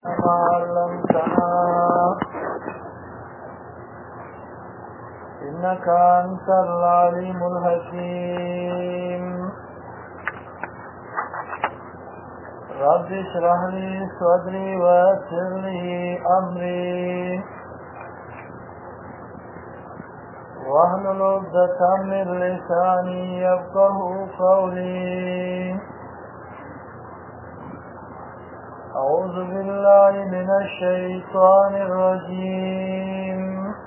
ما علمتنا إنك أنت العليم الحكيم رب اشرح لي صدري ويسر لي أمري واحلل عقدة من لساني يفقهوا قولي أعوذ بالله من الشيطان الرجيم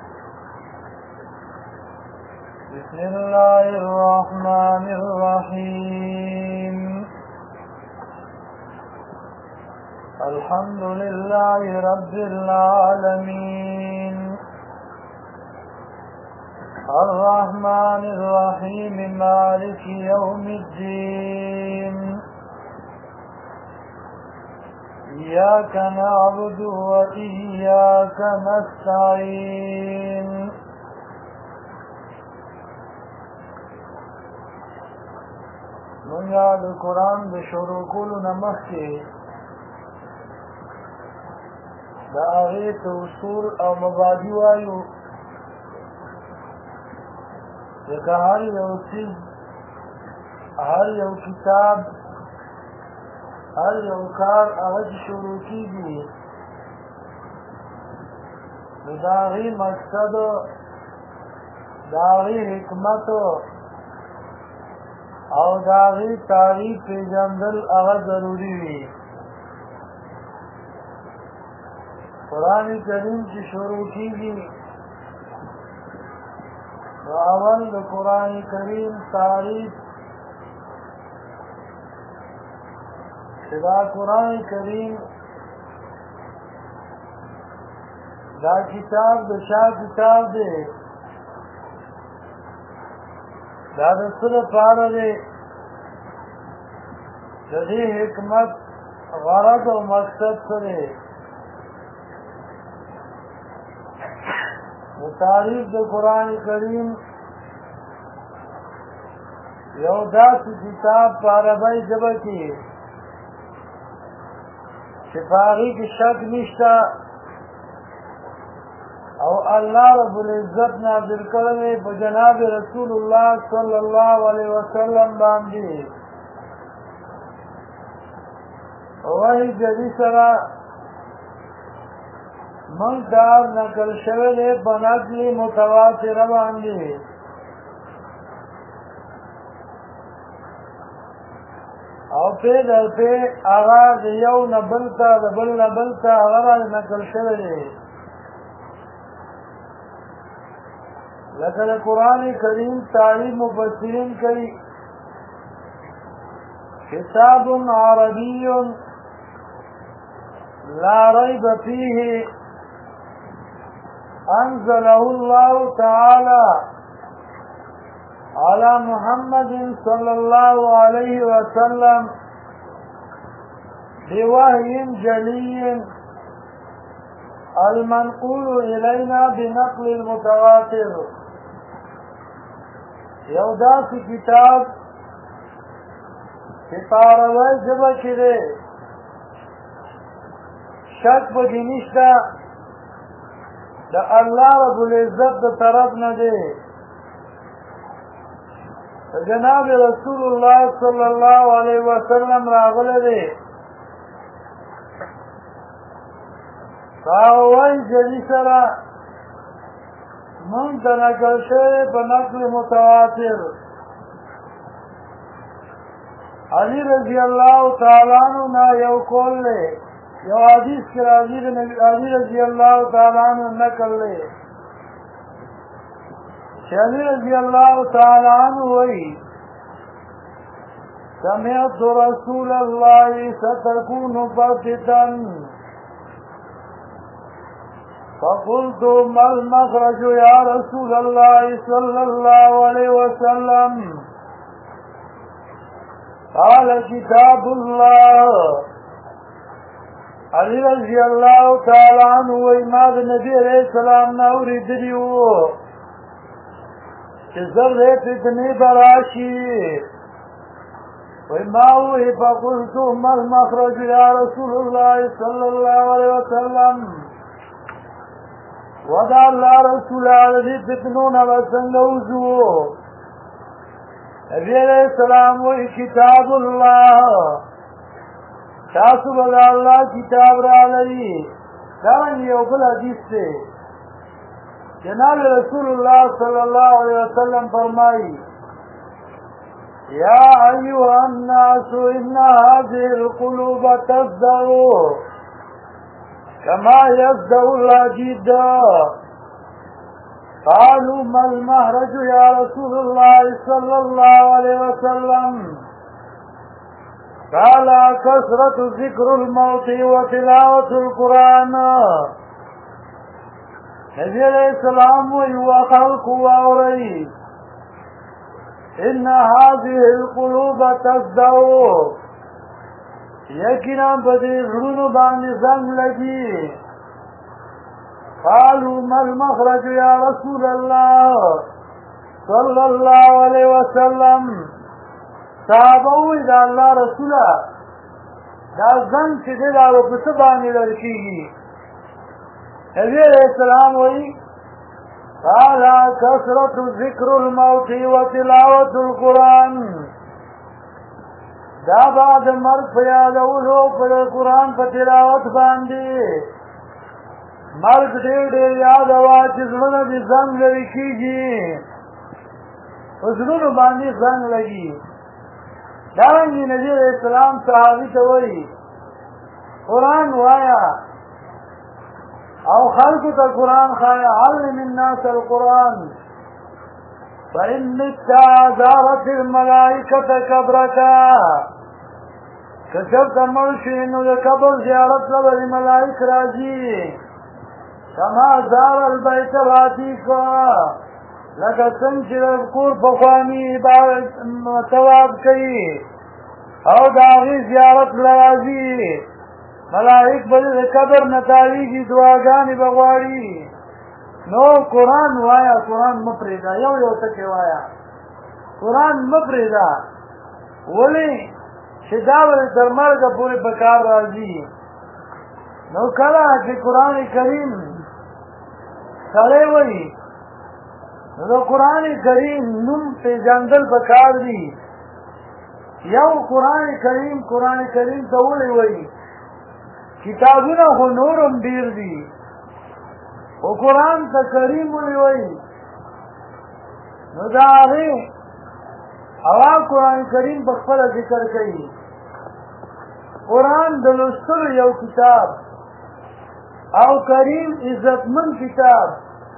بسم الله الرحمن الرحيم الحمد لله رب العالمين الرحمن الرحيم مالك يوم الدين إياك نعبد وإياك نستعين منگا دا قرآن دا شروع کولو نمخی دا آغیت اصول او مبادی وایو لکه هر یو چیز هر یو کتاب هر یو کار هغه شروع کیږي نو د هغې مقصد د هغې حکمت او د هغې تاریخ پېژندل هغه ضروري وي قرآن کریم چې شروع کیږي نو اول د قرآن کریم تاریخ دا قرآن کریم دا کتاب د چا کتاب دی دا د څه لپاره دی د دې حکمت غرض او مقصد څه دی د تاریخ د قرآن کریم یو داسې کتاب په عربۍ ژبه کې چې په هغې کې شک نشته او الله رب العزت نازل کړی په جناب رسول الله صلی الله علیه وسلم باندې وحی جدي سره موږ ته نقل شوی دی په نقل متواتره باندې او په دلته هغه د یو نه بل ته د بل نه بل ته هغه نقل شوی دی لکه د قرآن کریم تعریف مفسرین کوي کتاب عربی لا ریب فیه انزله الله تعالی على محمد صلى الله عليه وسلم بوحي جلي المنقول إلينا بنقل المتواتر یو داسې کتاب چې په عربۍ ژبه کې دی شک پکې نشته د الله رب العزت د طرف نه دی جناب رسول الله صلی الله علیه وسلم راغلی دی وحی جلي سره موږ ته نقل شوی په نقل متواتر علي رضی الله تعالی عنه نه یو قول دی یو حدیث کې راځي د علي رضی الله تعالی عنه نقل دی علي رضی الله تعالی عنه وایي سمعت رسول الله ستكون فتنة فقلت ما المخرج يا رسول الله صلى الله عليه وسلم قال كتاب الله علي رضی الله تعالی عنه وایي ما د نبي علیه السلام نه اورېدلي وو چې زر فتنې به راشي وما هو فقلت ما المخرج يا رسول الله صلى الله عليه وسلم ودا الله رسول الذي فتنون وسنوزو نبی علیہ السلام وی کتاب اللہ تاسو بدا اللہ کتاب را لئی دارنگی یو بل حدیث سے جناب رسول اللہ صلی اللہ علیہ وسلم فرمائی یا ایوہ الناس ان هذه القلوب تصدع كما يصدع الحديد قالوا ما المهرج يا رسول الله صلى الله عليه وسلم قال كثرة ذكر الموت وتلاوة القرآن نبی علیہ السلام وخلق وأوري إن هذه القلوب تصدع يكنا بدي غرون بان زنگ لگی قالوا ما المخرج يا رسول الله صلى الله عليه وسلم صحابه اذا الله رسولا دا زن چې دی دا په څه باندې لړکیږي نبی علیہ السلام وی قال كثرة ذكر الموت وتلاوة القرآن دا بعد مرگ پیادولو پر قرآن په تلاوت باندې مرگ ډېر ډېر یاد وا چې زړه دې زنګ لري کېږي په زړونو باندې زنګ لګي دارنګې نبي علیہ السلام صحابي ته وایي قرآن وایا او خلقو ته قرآن خایا علم الناس القرآن فإن زارت الملائكة قبرك كشفت مرشي انه لقبر زيارت لبر ملائك راجي كما زار البيت العتيق لك سنشر الكور فقاني تواب كي او داغي زيارت لراجي ملائك بل قبر نتاويجي دعاگاني بغواري نو قرآن وایا قرآن مپریدا یو تکي وایا قرآن مپریدا ولی شداول تر مرګ پورې بکار راځي نو کله چې قرآن کریم سره وایي نو قرآن کریم نوم پیژندل بکار دي یو قرآن کریم ته ولې وایي کتابونه خو نورم ډیر دي او قرآن ته کریم وی نو دا هغه او قرآن کریم په خپل ذکر کوي قرآن د لوستلو یو کتاب او کریم عزتمن کتاب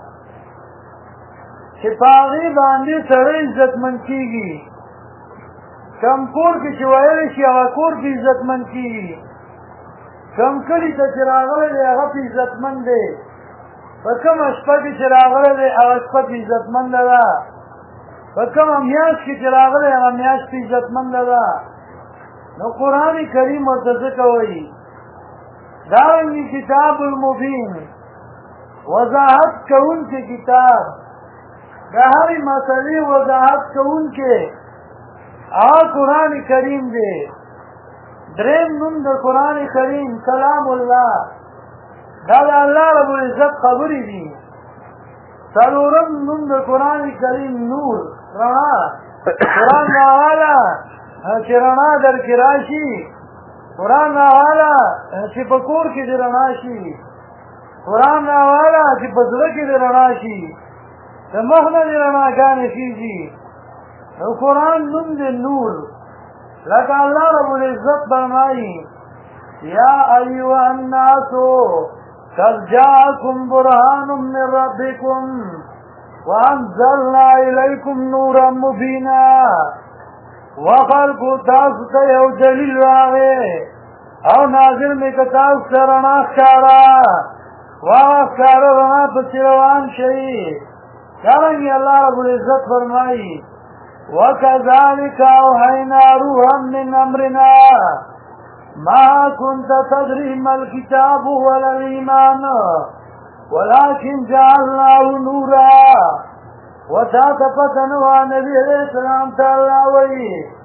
چې په هغې باندې سړی عزتمن کېږي کم کور کې چې ویلی شي هغه کور کې عزتمن کېږي کم کلي ته چې راغلی دی هغه په عزتمن دی په کومه شپه کې چې راغلی دی هغه شپه په عزتمنده ده په کومه میاشت کې چې راغلی هغه میاشت په عزتمنده ده نو قرآن کریم ورته ځکه وایي دارنګې کتاب المبین وضاحت کوونکی کتاب د هرې مسلې وضاحت کوونکی هغه قرآن کریم دی دریم نوم د قرآن کریم کلام الله دا د الله رب العزت خبرې دي څلورم نوم د قرآن کریم نور رڼا قرآن والا چې رڼا درکې راشي قرآن والا چې په کور کې دې رڼا شي قرآن والا چې په زړه کې دې رڼا شي د مخ نه دې رڼاګانې کېږي نو قرآن نوم دې نور لکه الله رب العزت فرمایي یا ایها الناس قد جاءكم برهان من ربكم وانزلنا اليكم نورا مبينا وخلقوا تاسو ته یو دلیل راغی او نازل مې که تاسو ته رڼا ښکاره وهغه ښکاره رڼا پسې روان شئ دارنګې الله رب العزت فرمایي وكذلك أوحينا روحا من أمرنا ما كنت تدري ما الكتاب ولا الإيمان ولكن جعلناه نورا وتاتفتنوا نبي عليه السلام تعالى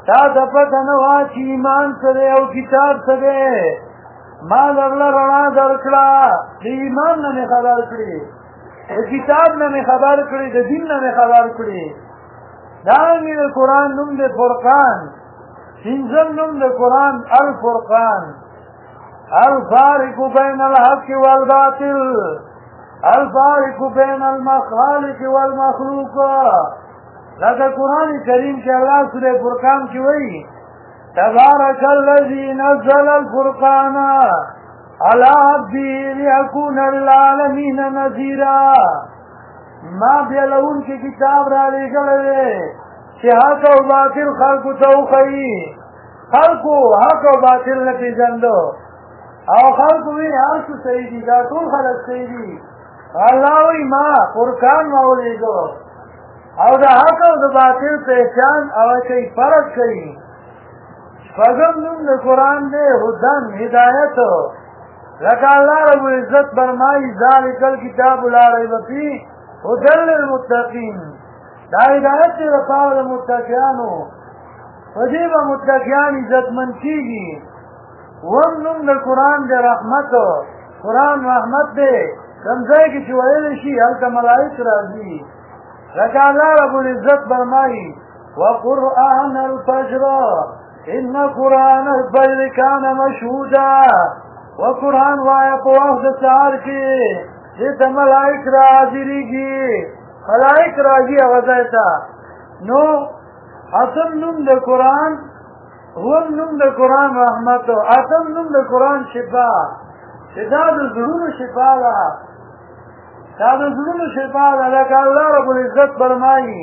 تا ته پته نه وه چې ایمان څه دی او کتاب څه دی ما درله رڼا درکړه د ایمان نه مې خبر کړي د کتاب نه مې خبر کړي د دین نه مې خبر کړي دارنګې د قرآن نوم د فرقان پنځم نوم د قرآن الفرقان الفارق بین الحق والباطل الفارق بین المخالق والمخلوق لکه قرآن کریم کې الله سورہ فرقان کې وایي تبارک الذی نزل الفرقان على عبده ليكون للعالمین نذیرا ما بیلون کې کتاب را لېږلی دی چې حق او باطل خلقو ته وښیي خلقو حق او باطل نه پېژنده او خلقو وی هر څه صحیح دي دا ټول خلک صحیح دي الله وایي ما فرقان ما ولېږه او د حق او د باطل پہچان او کوي فرق کوي شپږم نوم د قرآن دی هدن هدایت لکه الله رب العزت فرمایي ذلک الکتاب لا ریب فیه هدى للمتقین دا هدایت دی لپاره د متقیانو په دې به متقیان عزتمند کېږي اووم نوم د قرآن د رحمت قرآن رحمت دی کوم ځای کې چې ویلی شي هلته ملایک راځي لکه الله رب العزت فرمایي وقرآن الفجر ان قرآن الفجر کان مشهودا وقرآن وایه په وخت د سهار کې دې ته ملایک راحاضرېږي ملائک راځي هغه ځای ته نو اتم نوم د قرآن اووم نوم د قرآن رحمت اتم نوم د قرآن شفا چې دا د زړونو شفا ده دا د زړونو شفا ده لکه الله رب العزت فرمایي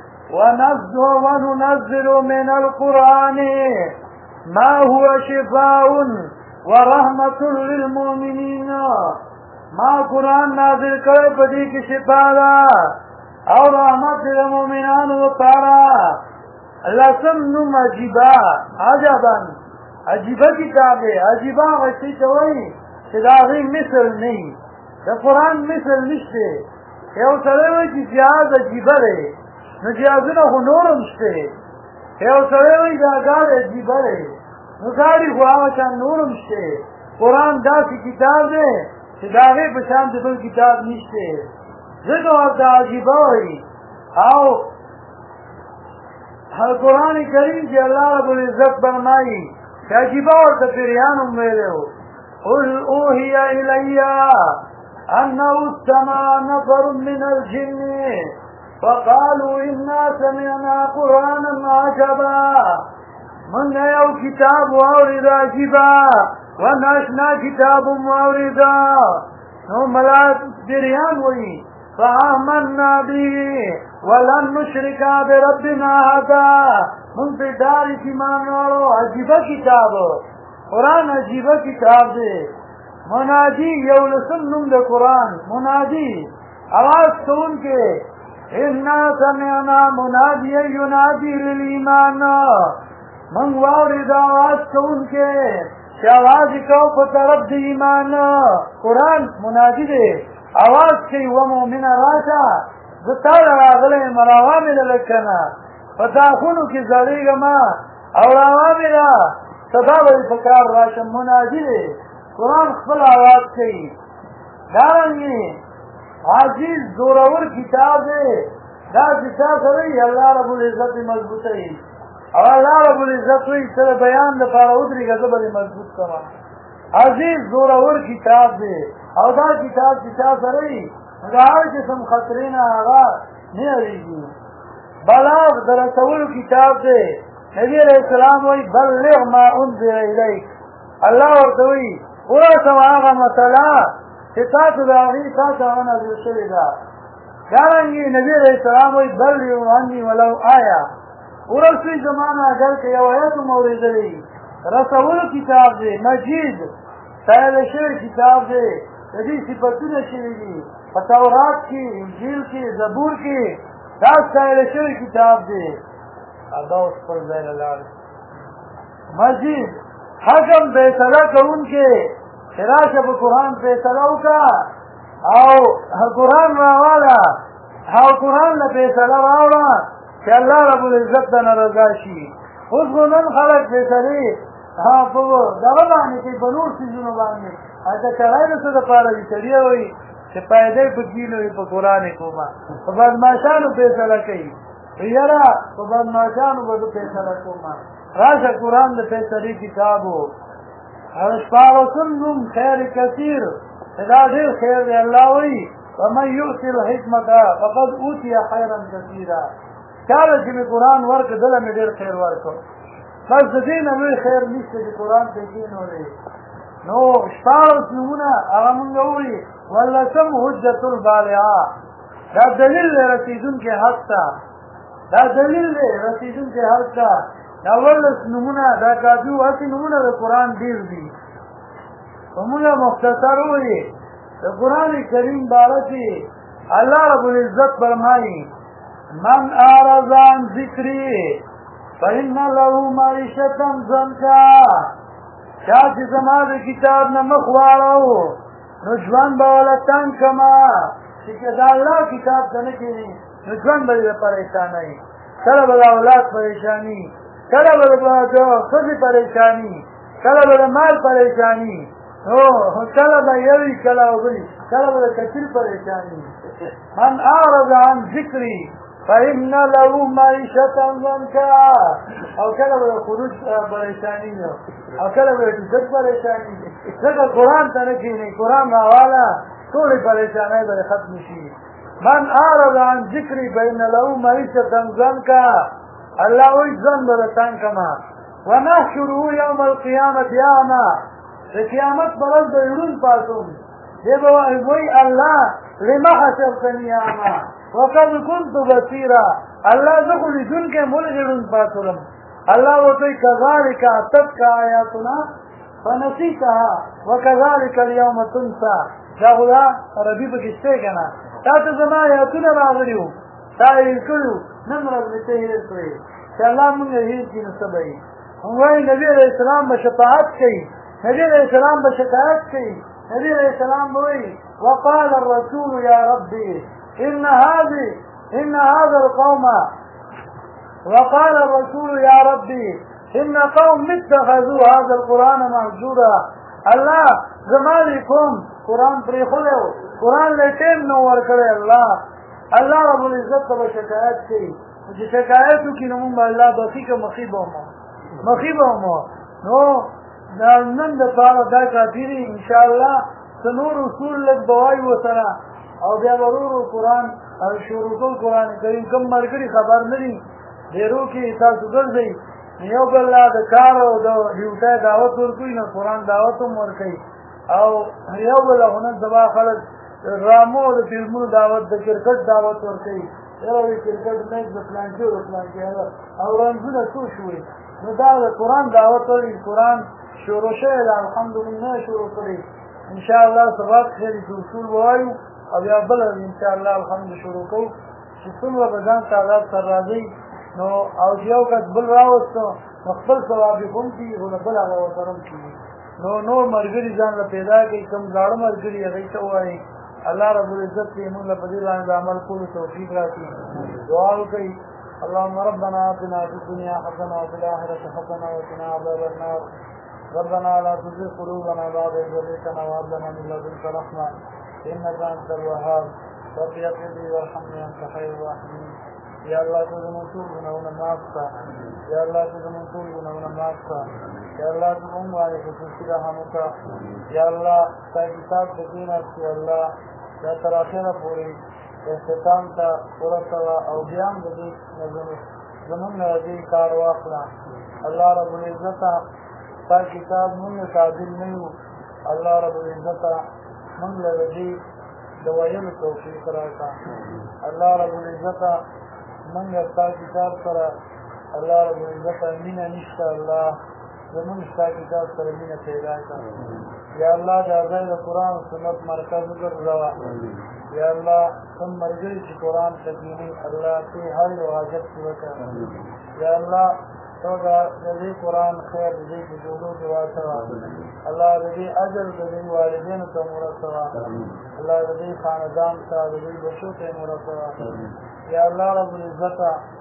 وننزل من القرآن ما هو شفاء ورحمة للمؤمنين ما قرآن نازل کړی په دې کې شفا ده او رحمت د مؤمنانو لپاره لسم نوم عجیبه عجبا عجیبه کتاب دی عجیبه هغه شي ته وایي چې د هغې مثل نه وي د قرآن مثل نشته یو سړی وایي چې جهاز عجیبه دی نو جهازونه خو نور هم شته یو سړی وایي دا ګاډی عجیبه دی نو ګاډي خو هغه شان نور هم شته قرآن داسې کتاب دی چې د هغې په شان د بل کتاب نشته ځکه ورته عجیبه وایي او قرآن کریم چې الله رب العزت فرمایي چې عجیبه ورته پیریان هم ویلی و قل اوحي الی انه استمع نفر من الجن فقالوا انا سمعنا قرآنا عجبا من یو کتاب واورېد عجیبه وناشنا کتاب واورېده نو ملائک پیریان وایي فآمنا به ولن نشرک بربنا احدا من په دار ایمان والو عجیبه کتاب قرآن عجیبه کتاب دی منادی یو لسم نوم د قرآن منادی आवाज کوونکی انا سمعنا منادیا ینادی للایمان من واورېد आवाज کوونکی چې आवाज کو په طرف د ایمان قرآن منادی دی आवाज کوي و مؤمنه راشه زه تا راغلی یم راوا مې ده لږ که نه په داخونو کې زړېږم او راوا مې ده سبا به دې په کار راشم منادي دی قرآن خپل आवाज کوي دارنګې عزیز زورور کتاب دی دا چې چا سره وي الله رب العزت یې مضبوطوي او الله رب العزت وایي ته د بیان دپاره ودرېږه زه به دې مضبوط کړم عزیز زورور کتاب دی او دا کتاب چې چا سره وي نو د هر قسم خطرې نه هغه نه اړېږي بلاغ د رسولو کتاب دی نبي علیه السلام وایي بلغ ما انزل الیک الله ورته وایي ورسوه هغه مسله چې تا ته د هغې تا ته هغه نازل شوې ده دارنګې نبي علیه السلام وایي بلغوا عني ولو آیه ورسوي زما نه اگر که یو آیت هم اورېدلی رسولو کتاب دی مجید ستایلی شوی کتاب دی د دې صفتونه شوي دي په تورات کې انجیل کې زبور کې دا ستایلی شوی کتاب دی دا اوس خپل ځای له لاړې مجید حکم فیصله کوونکی چې راشه په قرآن فیصله وکړه او قرآن راواله او قرآن له فیصله راوړه چې الله رب العزت ته نه رضا شي اوس خو نن خلک فیصلې په دغه باندې کوي په نور څیزونو باندې هلته چړی د څه دپاره وي سړي وایي چې پیدې په کینو وي په قرآن کومه په بدماشانو فیصله کوي یاره په بدماشانو به زه فیصله کومه راشه قرآن د فیصلې کتاب و شپاړسم نوم خیر کثیر دا ډېر خیر دی الله وایي ومن یؤت الحکمة فقد اوتي خیرا کثیرا چاله چې مې قرآن ورکړ دله مې ډېر خیر ورکړ بس د دې نه لوی خیر نشته چې قرآن ته کښېنولې نو شپاړس نومونه هغه مونږ ووایي ولسم حجة البالغه دا دلیل دی رسېدونکی حق ته دا دلیل دی رسېدونکی حق ته دا ولس نومونه دا کافي وو هسې نومونه د قرآن ډېر دي په مونږه مختصر ووایي د قرآن کریم باره کې الله رب العزت فرمایي من اعرض عن ذکري فإن له معیشة ضنکا چا چې زما د کتاب نه مخ واړو نو ژوند به وله تنګ کړمه چې د الله کتاب ته نه کښېني نو ژوند به د پریشانۍ کله به د اولاد پریشاني کله به د ښځې پریشاني کله به د مال پریشاني کله به یوي کله به بلي کله به د کثیر پریشاني من اعرض عن ذکري فإن له معیشة ضنکا او کله به د خروج پریشاني او کله به د عزت پریشاني ځکه قرآن ته نه کښېني قرآن راواله ټولې پریشانۍ به ختم شي من اعرض عن ذکري فإن له معیشة ضنکا الله وایي ځان به د تنګ کړمه ونحشره یوم القیامة اعمى د قیامت په ورځ به ړوند پاڅوم دی به وایي الله لما حشرتني اعمى وقد كنت بصيرا الله زه خو لیدونکی م ولې ړوند پاڅولم الله ورته وایي کذلک اتتک آیاتنا فنسیتها وکذلک اليوم تنسى دا خو دا عربي پکې شته که نه تا ته زما آیاتونه راغلي وو تا یې هېر کړي وو نن ورځ مې ته هېر کړې چې الله مونږ هېر کړي نو څه به وي وایي نبي علیه السلام به شفاعت کوي نبي علیه السلام به شکایت کوي نبي علیه السلام به وایي وقال الرسول يا ربي إن هذا القوم وقال الرسول يا ربي إن قوم اتخذوا هذا القرآن مهجورا الله زمالي قوم قرآن پرېښلی قرآن له ټیم نه ورکړی الله رب العزت ته به شکایت کوي چې شکایت وکړي نو مونږ به الله بخي که مخي به ومو نو نن دپاره دا کافي دي انشاءالله څه نور اصول لږ به وایو ورسره او بیا به ورو قرآن شروع کول قرآن کریم کوم ملګري خبر نه دي ډېرو کې تاسو ګرځئ یو بل لا د کار او د ډیوټۍ دعوت ورکوي نو قرآن دعوت هم ورکوي او یو بل هنر سبا خلک ډرامو او د فلمونو دعوت د کرکټ دعوت ورکوي یاره د کرکټ میچ د فلانکي او د فلانکي او رنځونه څو شوي نو دا د قرآن دعوت ورکوي قرآن شروع شوی ده الحمدلله شروع کړی انشاءالله سبا خیرې چې اصول ووایو او بیا بله انشاءالله الحمد شروع کوو چې څومره به ځان تعداد سره راځئ نو او چې یو کس بل راوسته نو خپل ثواب یې هم کېږي خو د بل هغه ورسره هم کېږي نو نور ملګري ځان له پیدا کوي کوم زاړه ملګري هغوی ته ووایي الله رب العزت دې موږ له په دې باندې د عمل کولو توفیق راکړي دعا وکړئ اللهم ربنا آتنا في الدنيا حسنة وفي الآخرة حسنة وقنا عذاب النار ربنا لا تزغ قلوبنا بعد إذ هديتنا وهب لنا من لدنك رحمة إنك أنت الوهاب رب اغفر لي وارحمني أنت خير الراحمين یا الله ته زموږ ټول ګناهونه معاف کړه یا الله ته زموږ ټول ګناهونه معاف کړه یا الله ته موږ باندې خصوصي رحم وکړه یا الله ستا کتاب ته کښېناستو الله دا تر اخره پورې اختتام ته ورسوه او بیا هم د دې زموږ نه د دې کار واخله الله رب العزته ستا کتاب موږ قابل نه یو الله رب العزته موږ له د دې د ویلو توفیق راکړه الله رب العزته منګه ستا کتاب سره الله رب العزت مینه نشته الله زمونږ ستا کتاب سره مینه پیدا کړه یا الله دا ځای د قرآن او سنت مرکز وګرځوه یا الله کوم ملګري چې قرآن ته کښېني الله ته هر یو حاجت پوره کړه یا الله ته د دې قرآن خیر د دې جوړو کې واچوه الله د دې اجر د دې والدینو ته هم ورسوه الله د دې خاندان ته د دې بچو ته هم ورسوه یا الله رب العزته د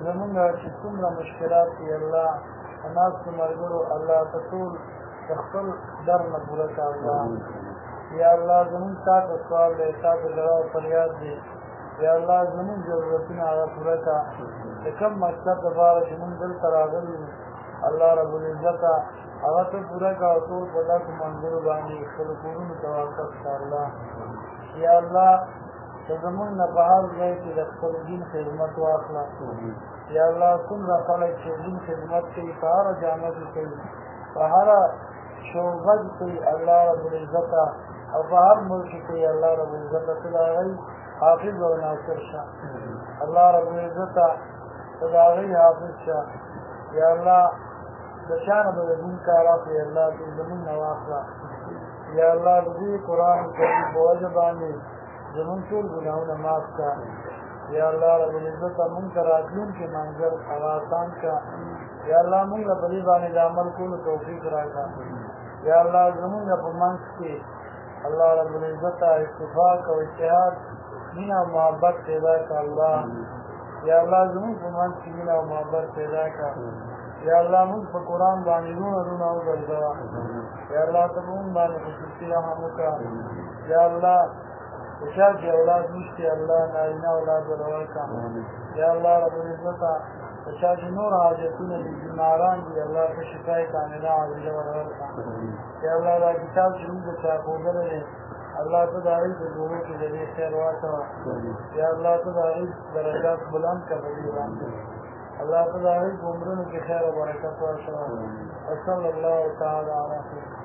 زمونږ چې څومره مشکلات دي الله ناستو ملګرو الله ته ټول د خپل در نه پوره کړه الله یا الله زمونږ تا ته سوال دی تا ته ژړا او فریاد دی یا الله زمونږ ضرورتونه هغه پوره کړه د کوم مقصد دپاره چې مونږ دلته راغلي یو الله رب العزته هغه ته پوره کړه او ټول په داسې منظرو باندې خپلو کورونو ته واپس کړه الله یا الله که زمونږ نه په هر ځای کې د خپل دین خدمت واخله یا الله څومره خلک چې دین خدمت کوي په هره جامه کې کوي په هره شعبه کې کوي الله رب العزته او په هر ملک کې کوي الله رب العزته ته د هغوی حافظ او ناصر شه الله رب العزته ته د هغوی حافظ شه یا الله د چا نه به د دین کار اخلي الله ته زمونږ نه واخله یا الله د دې قرآن کریم په وجه باندې زمون ټول ګناهونه معاف کړه یا الله رب العزت مونږ ته راتلونکي منظر هغه آسان کړه یا الله مونږ له په دې باندې د عمل کولو توفیق راکړه یا الله زمونږ په منځ کې الله رب العزت اتفاق او اتحاد مینه او محبت پیدا کړه الله یا الله زمونږ په منځ کې مینه او محبت پیدا کړه یا الله مونږ په قرآن باندې رونه وګرځوه یا الله ته مونږ باندې خصوصي رحم وکړه یا الله وشاك يا أولاد مشتي الله نارينا أولاد ولوالكا يا الله رب العزة وشاك نور حاجتنا للمعران دي الله فشفاي كاملا عزيزة ولوالكا يا الله لا كتاب شريد شاكوزر لي الله تدعي بالظروف الذي خير واتوا يا الله تدعي درجات بلند كبيرا الله تدعي بمرن في خير وبركة وصلى الله تعالى على خير